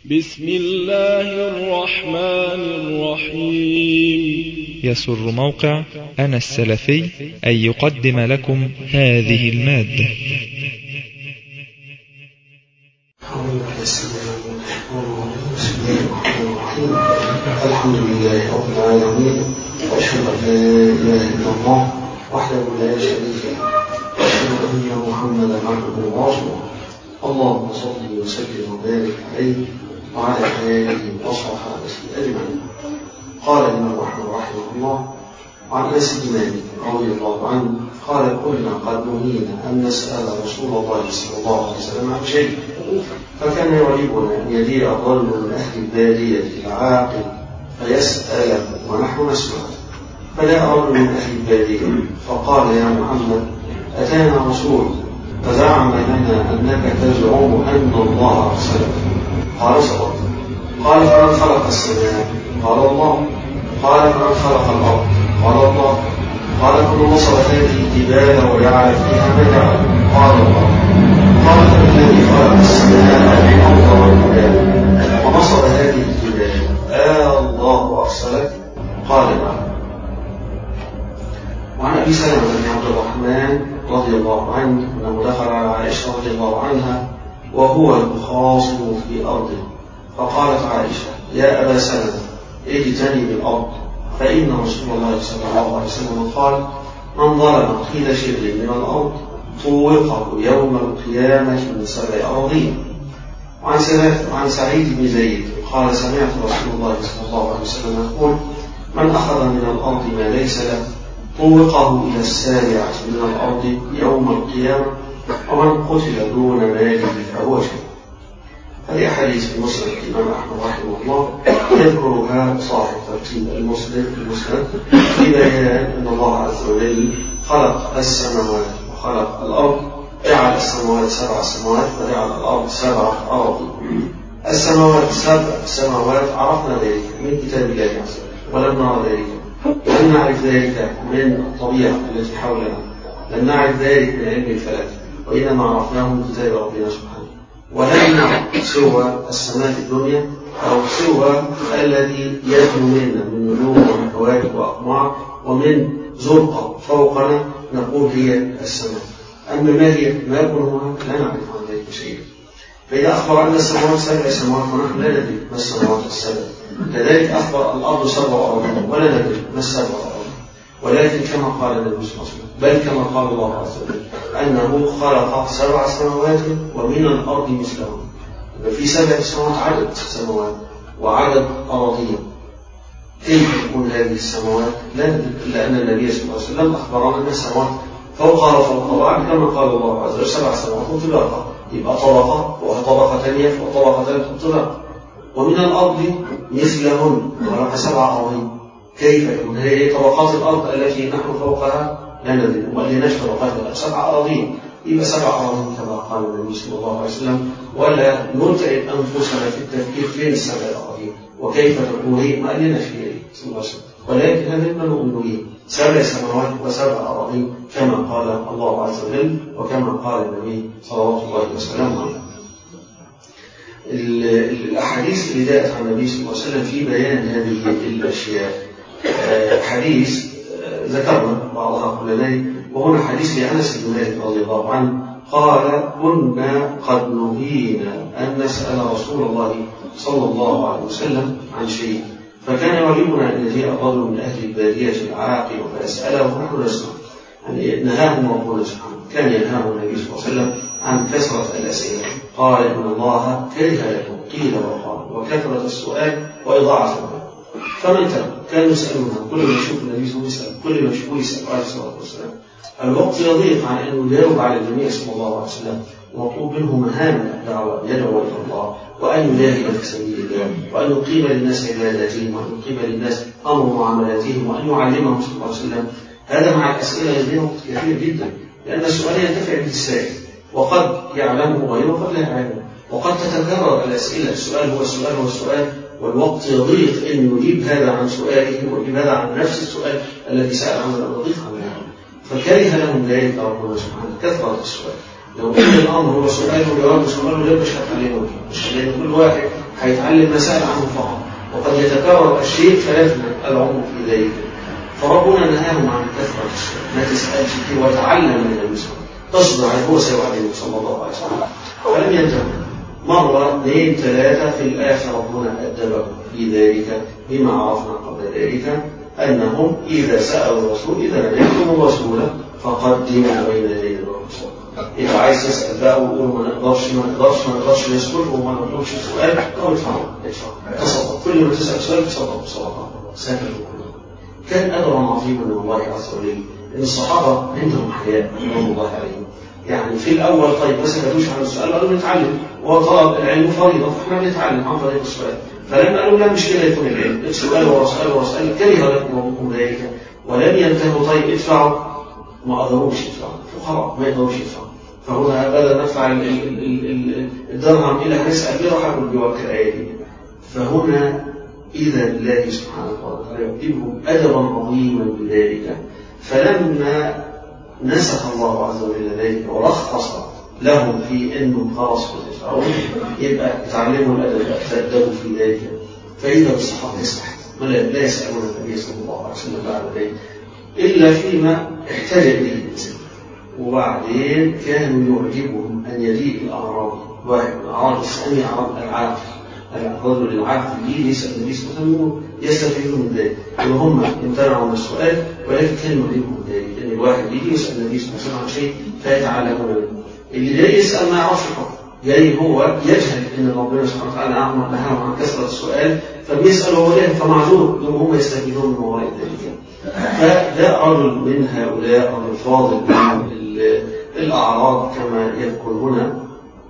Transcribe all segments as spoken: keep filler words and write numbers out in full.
بسم الله الرحمن الرحيم. يسر موقع أنا السلفي أن يقدم لكم هذه المادة. الحمد لله رب العالمين، وأشهد أن لا إله إلا الله وحده لا شريك له، وأشهد أن محمدا عبده ورسوله. اللهم صل وسلم وبارك عليه وعلى آله وصحبه أجمعين. قال الإمام أحمد رحمه الله عن أنس بن مالك رضي الله عنه قال: كنا قد نهينا أن نسأل رسول الله صلى الله عليه وسلم عن شيء، فكان يعجبنا أن يجيء الرجل من أهل البادية العاقل فيسأل ونحن نسمع. فجاء رجل من أهل البادية فقال: يا محمد، أتانا رسول فزعم لنا أنك تزعم أن الله أرسلك. قال: صدقت. قال: فمن خلق السماء؟ قال: الله. قال: فمن خلق الأرض؟ قال: الله. قال: فمن نصب هذه الجبال وجعل فيها ما جعل؟ قال: الله. قال: فمن الذي خلق السماء والأرض والجبال ونصب هذه الجبال؟ آه الله أرسلك؟ قال: نعم. وعن أبي سلمة بن عبد الرحمن رضي الله عنه أنه دخل على عائشة رضي الله عنها وهو الخاصم في أرضه، فقالت عائشة: يا أبا سلمة، اجتني بالأرض، فإن رسول الله صلى الله عليه وسلم قال: من ظلم قيل شبر من الأرض طوقه يوم القيامة من سبع أراضين. وعن سعيد بن زيد قال: سمعت رسول الله صلى الله عليه وسلم يقول: من أخذ من الأرض ما ليس له طوقه إلى السابعة من الأرض يوم القيامة، ومن قتل دون ماله فهو شهيد. هذه أحاديث في مسند الإمام أحمد رحمه الله يذكرها صاحب ترتيب المسند المسند في بيان أن الله عز وجل خلق السماوات وخلق الأرض، جعل السماوات سبع سماوات وجعل الأرض سبع أراضي. السماوات سبع سماوات عرفنا ذلك من كتاب الله عز وجل، ولم نرى ذلك، لم نعرف ذلك من الطبيعة التي حولنا، لم نعرف ذلك من علم الفلك، وإنما عرفناه من كتاب ربنا سبحانه. ولم نعرف سوى السماء الدنيا أو سوى الذي يدنو منا من نجوم وكواكب وأقمار ومن زرقة فوقنا نقول هي السماء. أما ما هي ما يكون لا نعرف عن ذلك شيئا. فإذا أخبر أن السماوات سبع سماوات ونحن لا ندري ما السماوات السبع، كذلك أخبر الأرض سبع أراضين ولا ندري ما السبع أراضين. ولكن كما قال النبي صلى الله عليه وسلم، بل كما قال الله عز وجل أنه خلق سبع سماوات ومن الأرض مثلهم. في سبع سماوات عدد سماوات وعدد أراضين. كيف تكون هذه السماوات؟ لا ندري، إلا أن النبي صلى الله عليه وسلم أخبرنا أن السماوات فوقها وفوق بعض كما قال الله عز وجل سبع سماوات طباقا، يبقى طبقة وطبقة ثانية وطبقة ثالثة طباقا. ومن الأرض مثلهن خلق سبع أراضين. كيف يكون هذه طبقات الأرض التي نحن فوقها؟ لا ندري، ولناش طبقات الأرض سبع أراضين، يبقى سبع أراضين كما قال النبي صلى الله عليه وسلم. ولا نتعب أنفسنا في التفكير فين السبع أراضين وكيف تكون هي، ما قالناش فيه صلى الله عليه وسلم، ولكن هذا ما نؤمن به، سبع سماوات وسبع أراضين كما قال الله عز وجل وكما قال النبي صلوات الله وسلامه عليه. الأحاديث اللي جاءت عن النبي صلى الله عليه وسلم في بيان هذه الأشياء حديث ذكرنا بعضها قبل، وهنا حديث لأنس بن مالك رضي الله عنه قال: كنا قد نهينا أن نسأل رسول الله صلى الله عليه وسلم عن شيء، فكان يعجبنا أن يجيء الرجل من أهل البادية العاقل فيسأله ونحن نسمع. يعني نهاهم ربنا سبحانه، كان ينهاه النبي صلى الله عليه وسلم عن كثرة الأسئلة. قال: إن الله كره لكم قيل وقال وكثرة السؤال وإضاعة المال. فمن ترك كانوا يسألونها، كل ما يشوف النبي صلى الله عليه وسلم كل ما يشوفه يسأل عليه الصلاة والسلام. الوقت يضيق عن أنه يجاوب على الجميع صلى الله عليه وسلم، ومطلوب منه مهام الدعوة، يدعو إلى الله وأن يجاهد في سبيل الله وأن يقيم للناس عباداتهم وأن يقيم للناس أمر معاملاتهم وأن يعلمهم صلى الله عليه وسلم. هذا مع الأسئلة يضيع وقت كثير جدا، لأن السؤال ينتفع به السائل وقد يعلمه غيره وقد لا يعلمه، وقد تتكرر الأسئلة، السؤال هو السؤال هو السؤال، والوقت يضيق أن يجيب هذا عن سؤاله ويجيب هذا عن نفس السؤال الذي سأل عنه، يضيق عنه. فكره لهم ذلك ربنا سبحانه كثرة السؤال. لو كان الأمر هو سؤال وجواب سؤال وجواب مش هتعلمه، مش لأن كل واحد هيتعلم مسائل عنه فقط، وقد يتكرر الشيء فيفنى العمر في ذلك. فربنا نهاهم عن كثرة الشيء، ما تسألش فيه وتعلم من المسلم، تصبر عليه، هو سيعلمه صلى الله عليه وسلم. فلم ينتهوا مرة اثنين ثلاثة، في الآخر ربنا أدبهم في ذلك بما عرفنا قبل ذلك، أنهم إذا سألوا الرسول إذا لديكم الرسول فقدموا بين يدي الرسول. إذا عايز تسأل بقى ويقول ما نقدرش ما نقدرش ما نقدرش نسكت وما نطلبش سؤال، أو ادفعوا ادفعوا تصدق، كل ما تسأل سؤال تصدق بصدقة سكتوا كلهم. كان أجرا عظيما من الله عز وجل إن الصحابة عندهم حياء رضوان الله عليهم. يعني في الأول طيب ما سكتوش عن السؤال، قالوا نتعلم، وطلب العلم فريضة فإحنا بنتعلم عن طريق السؤال. فلما قالوا لا مش كده يكون العلم، السؤال ورا سؤال ورا سؤال، كره لكم ربكم ذلك ولم ينتهوا. طيب ادفعوا، ما قدروش يدفعوا، فقراء ما يقدروش يدفعوا. فهنا بدل ندفع الدرهم إلى هنسأل بيه راح أقول بوقت الآية دي. فهنا إذا الله سبحانه وتعالى يؤدبهم أدبا عظيما بذلك. فلما نسخ الله عز وجل ذلك ورخص لهم في أنهم خلاص يدفعون، يبقى يتعلموا الأدب يتأدبوا في ذلك. فإذا بالصحابة يسمح لا يسألون النبي صلى الله عليه وسلم بعد ذلك إلا فيما احتاج إليه الإنسان. وبعدين كانوا يعجبهم أن يجيء الأعرابي، واحد من الأعراب الثاني أعراب العاقل، الرجل العاقل اللي يسأل النبي صلى الله عليه وسلم يستفيدون من ذلك، وهم امتنعوا من السؤال، ولكن كان يعجبهم ذلك أن الواحد يجي يسأل النبي صلى الله عليه وسلم عن شيء فيتعلمون منه. اللي جاي يسأل ما يعرفش الحكم، جاي هو يجهل أن ربنا سبحانه وتعالى نهاهم عن كثرة السؤال، فبيسأل هو جاهل فمعذور، لهم هم يستفيدون من وراء ذلك. فده رجل من هؤلاء رجل فاضل من الأعراب كما يذكر هنا،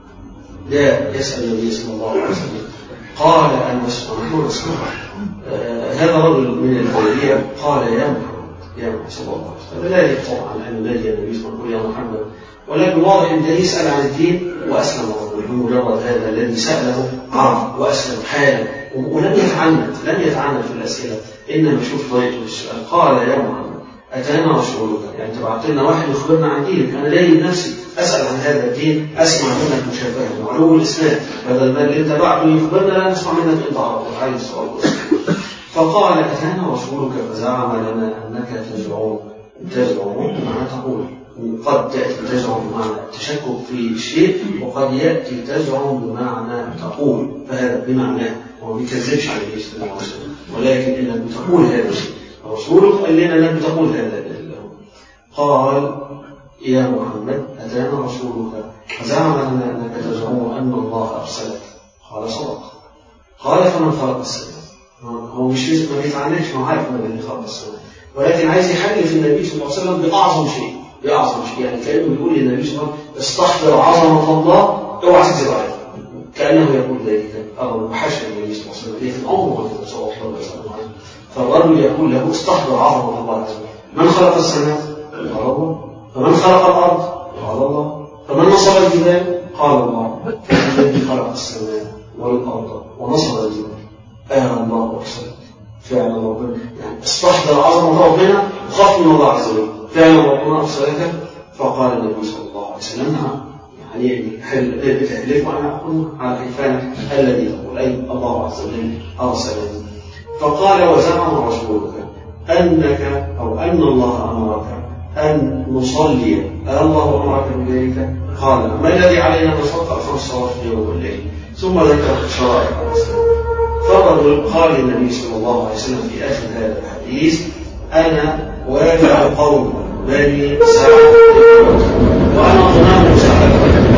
لا يسأل النبي صلى الله عليه وسلم. قال أنس ونحن نسمع آه هذا رجل من الجاهلية قال يا محمد يا محمد صلى الله عليه وسلم. لا يقطع عن أن نادي النبي صلى الله عليه وسلم يا محمد، ولكن واضح أن يسأل عن الدين وأسلم الرجل بمجرد هذا الذي سأله عرف وأسلم حالا، ولم يتعنت لم يتعنت في الأسئلة، إنما شوف طريقه السؤال. قال يا محمد أتانا رسولك، يعني تبعت لنا واحد يخبرنا عن دينك، أنا جاي بنفسي أسأل عن هذا الدين، أسمع منك مشابهة وعلو الإسلام، بدل ما اللي أنت بعده يخبرنا لا نسمع منك أنت عايز السؤال. فقال أتانا رسولك فزعم لنا أنك تزعم تزعم معنى تقول، قد تأتي تزعم بمعنى التشكك في الشيء، وقد يأتي تزعم بمعنى تقول، فهذا بمعناه وما بيكذبش على النبي صلى الله عليه وسلم، ولكن إنك تقول هذا الشيء. رسولك قال لنا أنك تقول هذا له. قال يا محمد أتانا رسولك فزعم لنا أنك تزعم أن الله أرسلك. قال صدق. قال فمن خلق السماء؟ هو مش ما بيتعلمش، ما عارف من اللي خلق السماء، ولكن عايز يحلف النبي صلى الله عليه وسلم بأعظم شيء بأعظم شيء يعني كأنه بيقول للنبي صلى الله عليه وسلم استحضر عظمة الله اوعى تكذب عليه، كأنه يقول ذلك أمر وحاشا النبي صلى الله عليه وسلم، لكن أمره صلى الله عليه وسلم. فالرجل يقول له استحضر عظمة الله عز وجل. من خلق السماء؟ قال الله. فمن خلق الأرض؟ قال الله. فمن نصب الجبال؟ قال الله. الذي خلق السماء والأرض ونصب الجبال آه الله أرسلك. فعلا ربنا يعني استحضر عظمة ربنا وخاف من الله عز وجل، فعلا ربنا أرسلك. فقال النبي صلى الله عليه وسلم نعم، يعني هل بتحلف وأنا أقول على حلفانك الذي تقول أي الله عز وجل أرسلني. فقال وزعم رسولك أنك أو أن الله أمرك أن نصلي، الله أمرك بذلك؟ قال ما الذي علينا نصدق خمس صلوات في يوم والليل، ثم ذكر شرائع الإسلام. فرجل قال النبي صلى الله عليه وسلم في آخر هذا الحديث أنا وافع قوم بني سعد وأنا ضمان سعد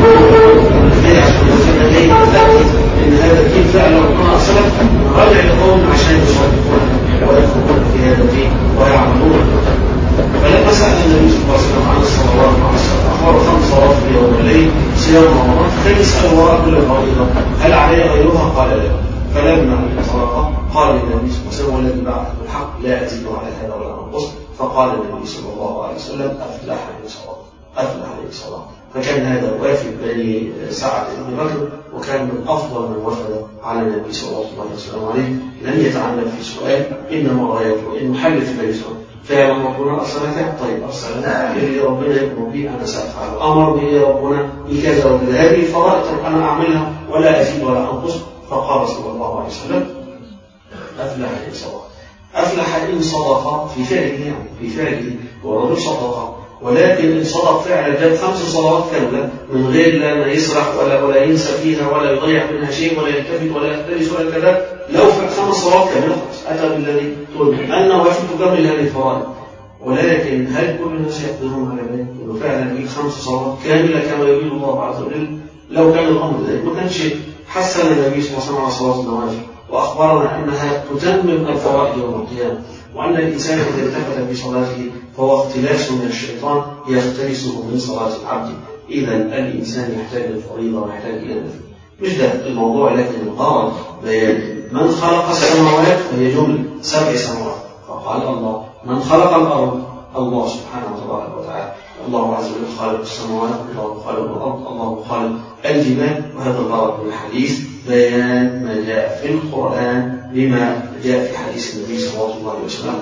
إن هذا الدين فعلا ربنا أرسلك، رجع لقوم عشان يصدقون ويدخلون في هذا الدين ويعملون. فلما سأل النبي صلى الله عليه وسلم عن الصلوات مع الصلاة أخبر خمس صلوات في يوم والليل صيام رمضان، فكان يسأل وراء كل فريضة هل علي غيرها؟ قال لا. فلما انطلق قال النبي صلى الله عليه وسلم والذي بعثه بالحق لا أزيد على هذا ولا أنقص. فقال النبي صلى الله عليه وسلم أفلح إن صدق أفلح إن صدق. فكان هذا وافد بني سعد بن بكر، وكان من أفضل من وفد على النبي صلى الله عليه وسلم عليه، لم يتعنت في سؤال، إنما غايته إنه حل في النبي صلى الله عليه وسلم. فعلا ربنا أرسلك؟ طيب أرسلنا اللي ربنا يأمر به أنا سأفعله، أمر به ربنا بكذا وكذا، هذه الفرائض أنا أعملها ولا أزيد ولا أنقص. فقال صلى الله عليه وسلم أفلح إن صدق. أفلح إن صدق في فعله، يعني في فعله ورجل صدق، ولكن إن صدق فعلا جاب خمس صلوات كاملة من غير لا يسرح ولا ولا ينسى فيها ولا يضيع منها شيء ولا يلتفت ولا يختلس ولا كذا، لو خمس صلوات كاملة أتى بالذي تقول أنه واجب تكمل هذه الفرائض. ولكن هل كل الناس يقدرون على ذلك؟ إنه فعلا يجيب خمس صلوات كاملة كما يريد الله عز وجل؟ لو كان الأمر ذلك ما كانش حسن النبي صلى الله عليه وسلم على صلاة النوافل وأخبرنا أنها تتمم الفرائض يوم القيامة، وأن الإنسان إذا التفت بصلاته فهو اختلاس من الشيطان يختلسه من صلاة العبد. إذا الإنسان يحتاج للفريضة ويحتاج إلى النفل. مش ده الموضوع، لكن الغرض بيان من خلق السماوات فهي جملة سبع سماوات، فقال الله من خلق الأرض الله سبحانه وتبارك وتعالى. الله عز وجل خالق السماوات، الله خالق الأرض، الله خالق الجبال. وهذا الغرض من الحديث بيان ما جاء في القرآن بما جاء في حديث النبي صلى الله عليه وسلم.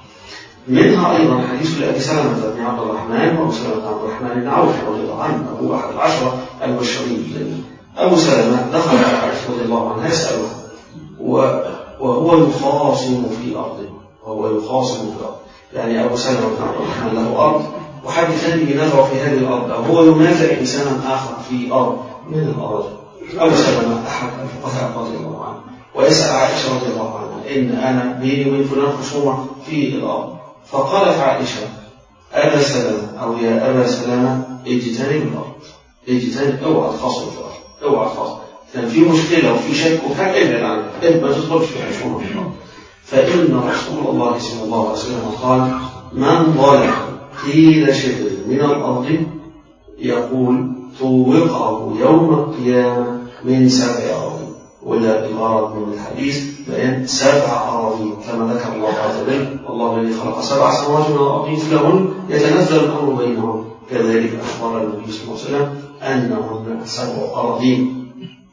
منها أيضا حديث لأبي سلمة بن عبد الرحمن وأبو سلمة بن عبد الرحمن بن عوف رضي الله عنه، أبو أحد العشرة المبشرين. أبو سلمة دخل على عائشة رضي الله عنها يسألها وهو يخاصم في أرضه، وهو يخاصم في الأرض، يعني أبو سلمة بن عبد الرحمن له أرض وحد ثاني ينازع في هذه الأرض، أو هو ينازع إنسانا آخر في أرض من الأرض. أبو سلمة أحد الفقهاء رضي الله عنه ويسأل عائشة رضي الله عنها إن أنا بيني وبين فلان خصومة في الأرض، فقالت عائشة أبا سلمة أو يا أبا سلمة اجتنب الأرض، اجتنب، اوعى تخاصم في الأرض، اوعى تخاصم، كان في مشكلة وفي شك وحاجة ابعد عنها، ما تدخلش في خصومة في الأرض. فإن رسول الله صلى الله عليه وسلم قال من ظلم قيل شبر من الأرض يقول طوقه يوم القيامة من سبع أراضين. ولا الغرض من الحديث بيان سبع أراضين كما ذكر الله عز وجل الله الذي خلق سبع سماوات من الأرض مثلهن يتنزل الأمر بينهم، كذلك أخبر النبي صلى الله عليه وسلم أنهن سبع أراضين.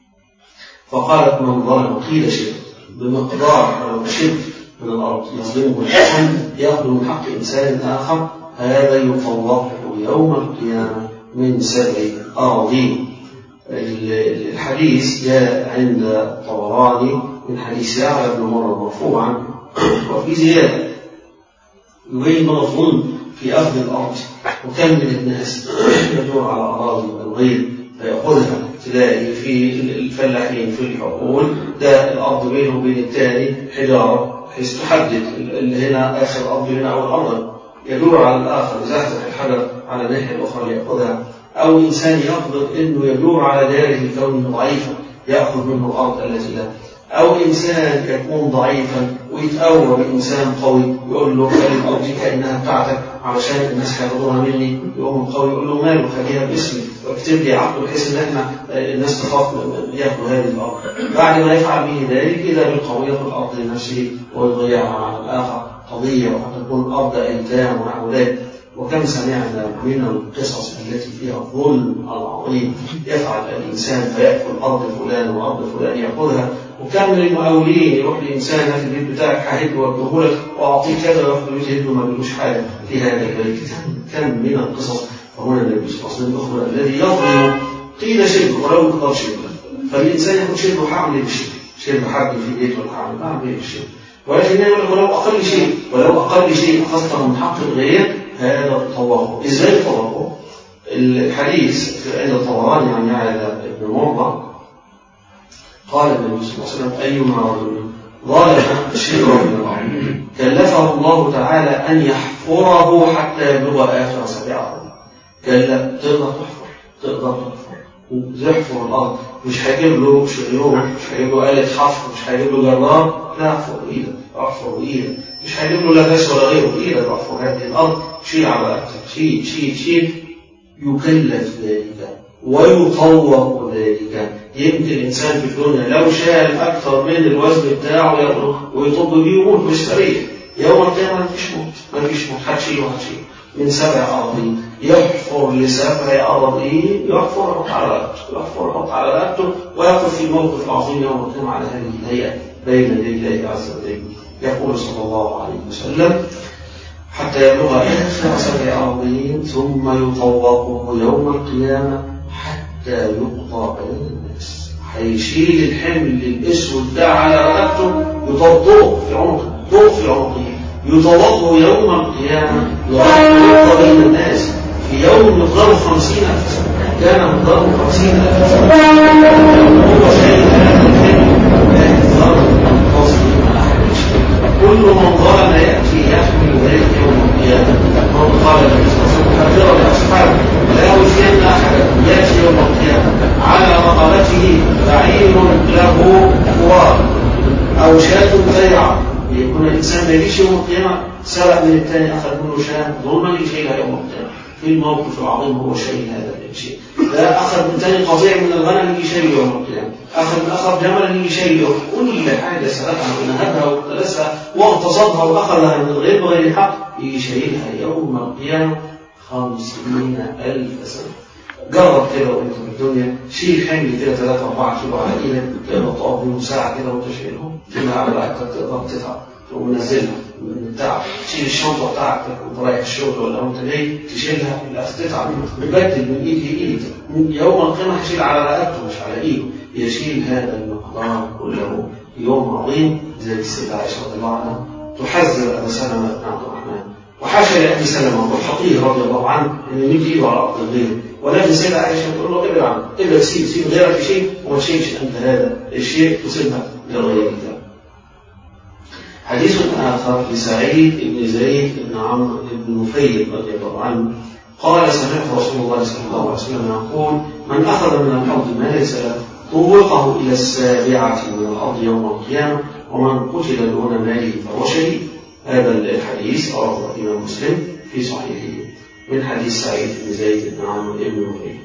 فقالت من ظلم قيل شبر بمقدار ولو شبر من الأرض يظلمه الإنسان يأخذ من حق إنسان آخر، هذا يطوقه يوم القيامة من سبع أراضين. الحديث جاء عند الطبراني من حديث يعلى بن مرة مرفوعا، وفي زيادة يبين من الظلم في أخذ الأرض، وكم من الناس يدور على أراضي الغير فيأخذها، تلاقي في الفلاحين في الحقول ده الأرض بينه وبين الثاني حجارة بحيث تحدد اللي هنا آخر أرض هنا أو الأرض، يدور على الآخر يزحزح الحجر على الناحية الأخرى ليأخذها، أو إنسان يقدر إنه يدور على داره كونه ضعيفا يأخذ منه الأرض التي له، أو إنسان يكون ضعيفا ويتقوى بإنسان قوي يقول له خلي الأرض دي كأنها بتاعتك علشان الناس هياخدوها مني، يقوم القوي يقول له ماله خليها باسمي واكتب لي عقد بحيث إن إحنا الناس تخاف ياخدوا هذه الأرض. بعد ما يفعل به ذلك إذا بالقوي يأخذ الأرض لنفسه ويضيعها على الآخر، قضية وتكون أرض أيتام ونحو ذلك. وكم سمعنا من القصص التي فيها الظلم العظيم، يفعل الإنسان فيأكل أرض فلان وأرض فلان يأخذها، وكم من المقاولين يروح لإنسان في البيت بتاعك ههد وادهولك وأعطيك كذا ويأخذ يهد وما بيقولوش حاجة في هذا البيت. كم من القصص. فهنا النبي صلى الله عليه وسلم أخبر الذي يظلم قيل شرك ولو مقدار شرك، فالإنسان يأخذ شرك وحعمل بالشرك، شرك حق في بيت ولا حعمل ما عمل بالشرك، ولكن يقول ولو أقل شيء ولو أقل شيء أخذته من حق الغير هذا تطوقه. إزاي تطوقه؟ الحديث عند الطبراني عن يعلى بن مرة قال النبي صلى الله عليه وسلم أيما رجل ظالم شبرا من الأرض كلفه الله تعالى أن يحفره حتى يبلغ آخر سبع أرض. كلا تقدر تحفر تقدر تحفر تحفر الأرض، مش هيجيب له شريون، مش هيجيب له آلة حفر، مش هيجيب له جرار، لا احفر بإيدك احفر بإيدك، مش هيجيب له لا غاز ولا غيره، بإيدك احفر هذه الأرض، شيل على رأسك، شيل شيل شيل. يكلف ذلك ويطوق ذلك. يمكن الإنسان في الدنيا لو شال أكثر من الوزن بتاعه ويطب بيه يموت مستريح، يوم القيامة ما فيش موت، ما فيش موت، هتشيل وهتشيل من سبع أراضين. يحفر لسبع أراضين، يحفر على رقبته، يحفر على رقبته ويقف في الموقف العظيم يوم القيامة على هذه الهيئة بين يدي الله عز وجل. يقول صلى الله عليه وسلم حتى يبلغ آخر سبع أراضين ثم يطوقه يوم القيامة حتى يقضى بين الناس، هيشيل الحمل الاسود ده على رقبته، يطبقه في عنقه، ضوء في عنقه، يطبقه يوم القيامه يطبق بين الناس في يوم مقداره خمسين ألف سنه، كان مقداره خمسين ألف سنه. هو شايل هذا الحمل لا يظهر تصديق على حد شيء. كل من ظلم ياتي يحمل ذلك يوم القيامه. من قال النبي صلى الله عليه وسلم حذر لاصحابه لا يؤذين احدا ياتي يوم القيامه على رقبته بعير له فرار او شاة تيعة، يكون الانسان ما يجيش يوم القيامه سرق من الثاني اخذ منه شاة ظلما يشيلها يوم القيامه. في الموقف العظيم هو شيء هذا الشيء. لا اخذ من ثاني قطيع من الغنم يجي شيء يوم القيامه، اخذ من اخر جملا يجي شيء، كل حاجه سرقها ونهبها واقتلسها واغتصبها واخذها من الغير بغير حق يجي شيلها يوم القيامه خمسين ألف سنه. جرب كده وانت في الدنيا، شيل حمل كده ثلاثة أربعة كيلو على ايدك، تقدر تقف بيهم ساعة كده وانت شايلهم، تمنع على رقبتك تقدر تتعب ومنزلها من التعب. تشيل الشنطة بتاعتك وانت رايح الشغل ولا وانت جاي تشيلها لا تتعب، تبدل من ايد لايد. يوم القيامة هيشيل على رقبته مش على ايده، يشيل هذا المقدار كله. يوم عظيم زي السيدة عائشة رضي الله عنها تحذر أبا سلمة بن عبد الرحمن، وحاشا لأبي سلمة والخطيب رضي الله عنه أن يمد إيده على أرض الغير، ولكن السيدة عائشة تقول له ابعد عنه، ابعد سيب سيب غيرك في شيء وما تشيلش أنت هذا الشيء تصيبها لغيرك. حديث آخر لسعيد بن زيد بن عمرو بن نفيل رضي الله عنه قال سمعت رسول الله صلى الله عليه وسلم يقول من أخذ من الأرض ما ليس له طوقه إلى السابعة من الأرض يوم القيامة ومن قتل دون ماله فهو شهيد. هذا الحديث رواه الإمام مسلم في صحيحه من حديث سعيد بن زيد بن عمرو بن نفيل.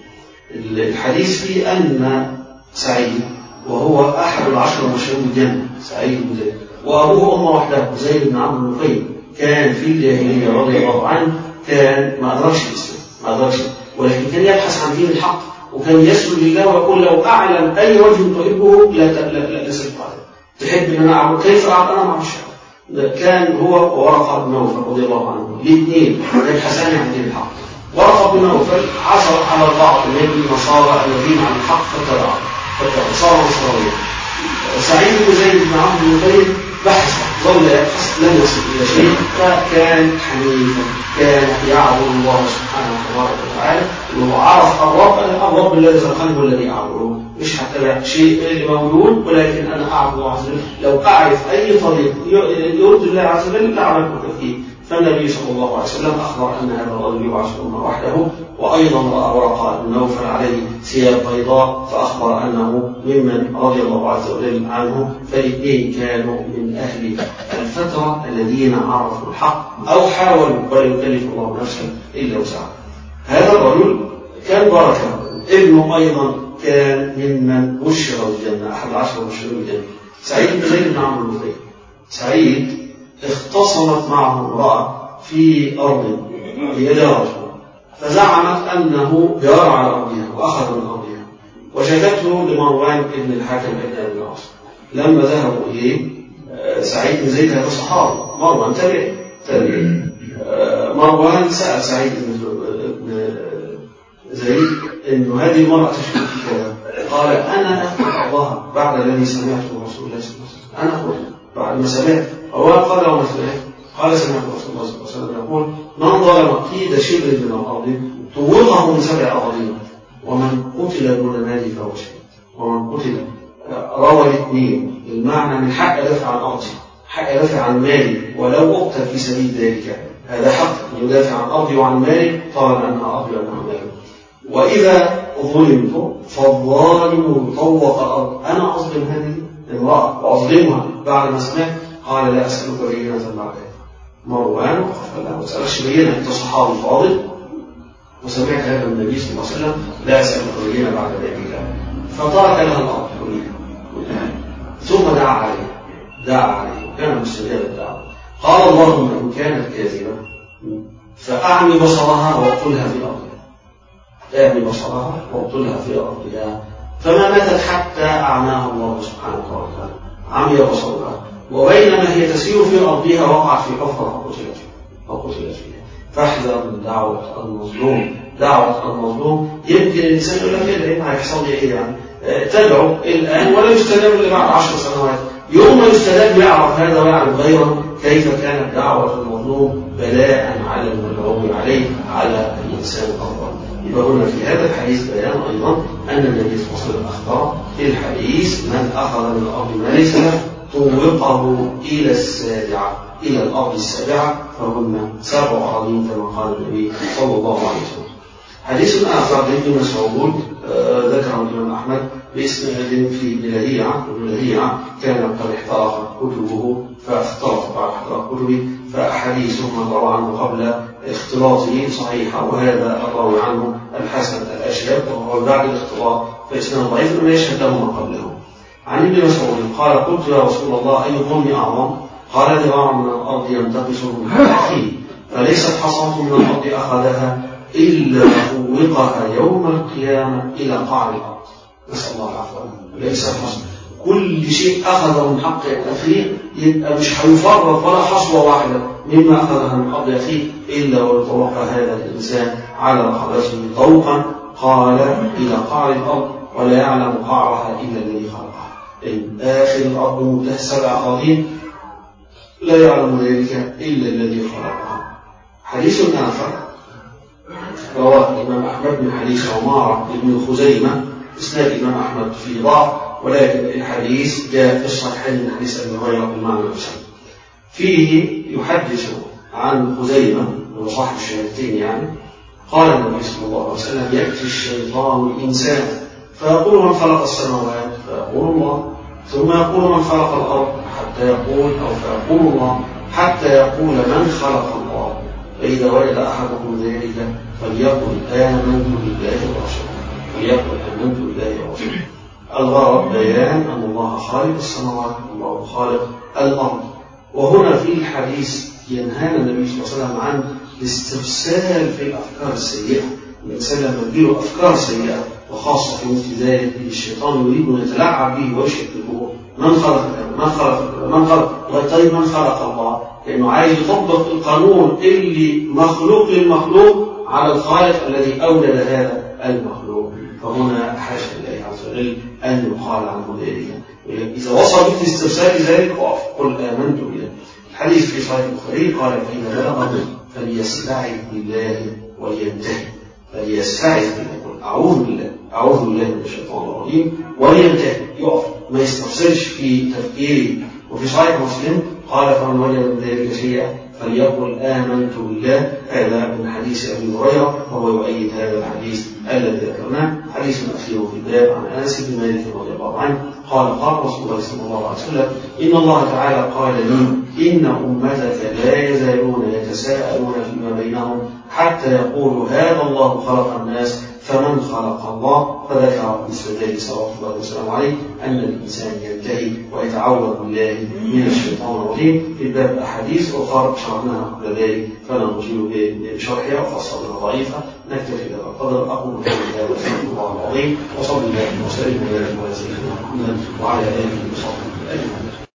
الحديث فيه أن سعيد وهو أحد العشر المبشرين بالجنة، سعيد بن زيد، وأبوه أمه وحده زيد بن عمرو بن نفيل، كان في الجاهلية رضي الله عنه كان ما أدركش الإسلام، ما أدركش، ولكن كان يبحث عن دين الحق، وكان يسأل لله ويقول لو أعلم أي وجه تحبه لا لا لا سلت عليه. تحب أن أنا أعمل كيف أعمل أنا مع الشعب. كان هو وورقة بن نوفل رضي الله عنه الاثنين يبحثان عن دين الحق. ورقة بن نوفل عثر على بعض من النصارى الذين عن الحق فتبعوا فتبعوا صار نصرانيا. سعيد بن زيد بن عمرو بن نفيل بحث ظل يبحث لم يصل إلى شيء، فكان حنيفا، كان يعبد الله سبحانه وتعالى، وعرف الرب الرب الذي خلقني والذي أعبده، مش حتى شيء اللي موجود، ولكن أنا أعبد الله عز وجل. لو أعرف أي طريق يرد الله عز وجل لأعرفه فيه. فالنبي صلى الله عليه وسلم أخبر أن هذا الرجل يبعث أمه وحده، وأيضا رأى ورقة بن نوفل عليه ثياب بيضاء فأخبر أنه ممن رضي الله عز وجل عنه. فالاثنين كانوا من أهل الفترة الذين عرفوا الحق أو حاولوا، ولا يكلف الله نفسا إلا وسعها. هذا الرجل كان بركة، ابنه أيضا كان ممن بشر بالجنة، أحد عشر مبشرين بالجنة، سعيد بن زيد بن عمرو بن نفيل. سعيد اختصمت معه امرأة في أرض هي جارته، فزعمت أنه جار على أرضها وأخذ من أرضها، وشكته لمروان بن الحاكم بن أبي العاص. لما ذهبوا إليه سعيد بن زيد هذا صحابي، مروان تابعي تابعي مروان سأل سعيد بن زيد إنه هذه المرأة تشكو في كذا، قال أنا أخذ أرضها بعد الذي سمعته رسول الله صلى الله عليه وسلم، أنا أخذ بعد ما سمعت. هو قال وما سمعت؟ قال سمعت رسول الله صلى الله عليه وسلم يقول من ظلم قيد شبر من الأرض طوقه من سبع أراضين ومن قتل دون ماله فهو شهيد. ومن قتل روى الاثنين المعنى من حق دفع عن أرضي، حق دفع عن مالي ولو أقتل في سبيل ذلك، هذا حق يدافع عن أرضي وعن مالي، طبعا أنها أرضي وأنها مالي. وإذا ظلمت فالظالم طوق الأرض، أنا أظلم هذه امرأة وأظلمها بعد ما سمعت؟ قال لا أسألك بينة بعد ذلك. مروان وقف له وسألش بينة، أنت صحابي فاضل وسمعت هذا النبي صلى الله عليه وسلم لا أسألك بينة بعد ذلك، فترك لها الأرض كلها ثم دعا عليه دعا عليه كان مستجاب الدعوة. قال اللهم إن كانت كاذبة فأعمي بصرها واقتلها في أرضها، أعمي بصرها واقتلها في أرضها. فما ماتت حتى أعماها الله سبحانه وتعالى، عمي بصرها، وبينما هي تسير في أرضها وقعت في حفرة فقتلت فقتلت فيها. فاحذر من دعوة المظلوم، دعوة المظلوم. يمكن الإنسان يقول لك إيه هيحصل لي إيه يعني؟ تدعو الآن ولا يستجاب إلا بعد عشر سنوات. يوم ما يستجاب يعرف هذا ويعرف غيره كيف كانت دعوة المظلوم بلاء على المدعو عليه على الإنسان الأفضل. يبقى هنا في هذا الحديث بيان أيضا أن النبي صلى الله عليه وسلم أخبر في الحديث من أخذ من الأرض ما ليس له طوقه إلى السابعة إلى الأرض السابعة فهن سبع أراضين كما قال النبي صلى الله عليه وسلم. حديث آخر لابن مسعود ذكره الإمام أحمد بإسناد في بلهيعة، وبلهيعة كان قد احترق كتبه فاختلط بعد احتراق كتبه فأحاديثهما روى عنه قبل اختلاطه صحيحة، وهذا الراوي عنه الحسن الأشهب وهو بعد الاختلاط فإسناد ضعيف لما يشهد له ما قبله. عن ابن مسعود قال قلت يا رسول الله أي الظلم أعظم؟ قال ذراع من الأرض ينتقصه من أخيه فليست حصاة من الأرض أخذها إلا فوقها يوم القيامة إلى قعر الأرض. نسأل الله العفو. ليس حصاة كل شيء أخذه من حق أخيه يبقى مش هيفرط ولا حصوة واحدة مما أخذها من أرض أخيه إلا ويتوقع هذا الإنسان على رقبته طوقا قال إلى قعر الأرض ولا يعلم قعرها إلا الذي خلقها. إن آخر الأرض منتهى سبع أراضين لا يعلم ذلك إلا الذي خلقها. حديث آخر رواه الإمام أحمد من حديث عمارة بن خزيمة، إسناد الإمام أحمد في ضعف ولكن الحديث جاء في الصحيحين من حديث أبي هريرة بالمعنى نفسه. فيه يحدث عن خزيمة وصاحب الشهادتين يعني قال النبي صلى الله عليه وسلم يأتي الشيطان الإنسان فيقول من خلق السماوات فيقول الله، ثم يقول من خلق الأرض حتى يقول أو فيقول الله حتى يقول من خلق الله، فإذا وجد أحدكم ذلك فليقل آمنت بالله ورسوله فليقل آمنت بالله ورسوله. الغرض بيان أن الله خالق السماوات الله خالق الأرض. وهنا في الحديث ينهانا النبي صلى الله عليه وسلم عن الاستفسال في الأفكار السيئة. الإنسان لما يجيله أفكار سيئة وخاصة في مثل ذلك الشيطان يريد أن يتلاعب به ويشككه من خلق من خلق من خلق طيب من خلق الله، لأنه عايز يطبق القانون اللي مخلوق للمخلوق على الخالق الذي أوجد هذا المخلوق. فهنا حاشا لله عز وجل أن يقال عنه ذلك. إذا وصل بك استفسار ذلك وقف قل آمنت بالله. الحديث في صحيح البخاري قال فإذا بلغ فليستعذ بالله ولينتهي فليستعذ بالله قل أعوذ بالله أعوذ بالله من الشيطان الرجيم ولينتهي يقف ما يستفسرش في تفكيره. وفي صحيح مسلم قال فمن وجد من ذلك شيئا فليقل آمنت بالله. هذا من حديث أبي هريرة وهو يؤيد هذا الحديث الذي ذكرناه. حديث أخير في الباب عن أنس بن مالك رضي الله عنه قال قال رسول الله صلى الله عليه وسلم إن الله تعالى قال لي إن أمتك لا يزالون يتساءلون فيما بينهم حتى يقولوا هذا الله خلق الناس فمن خلق الله. فذكر مثل ذلك صلى الله عليه وسلم عليه أن الإنسان ينتهي ويتعوذ بالله من الشيطان الرجيم. في الباب أحاديث أخرى شرحناها قبل ذلك فلا نطيل بشرحها وخاصة ضعيفة. نكتفي بهذا القدر. أقول قولي هذا واستغفر الله العظيم وصلى الله وسلم على سيدنا محمد وعلى آله وصحبه أجمعين.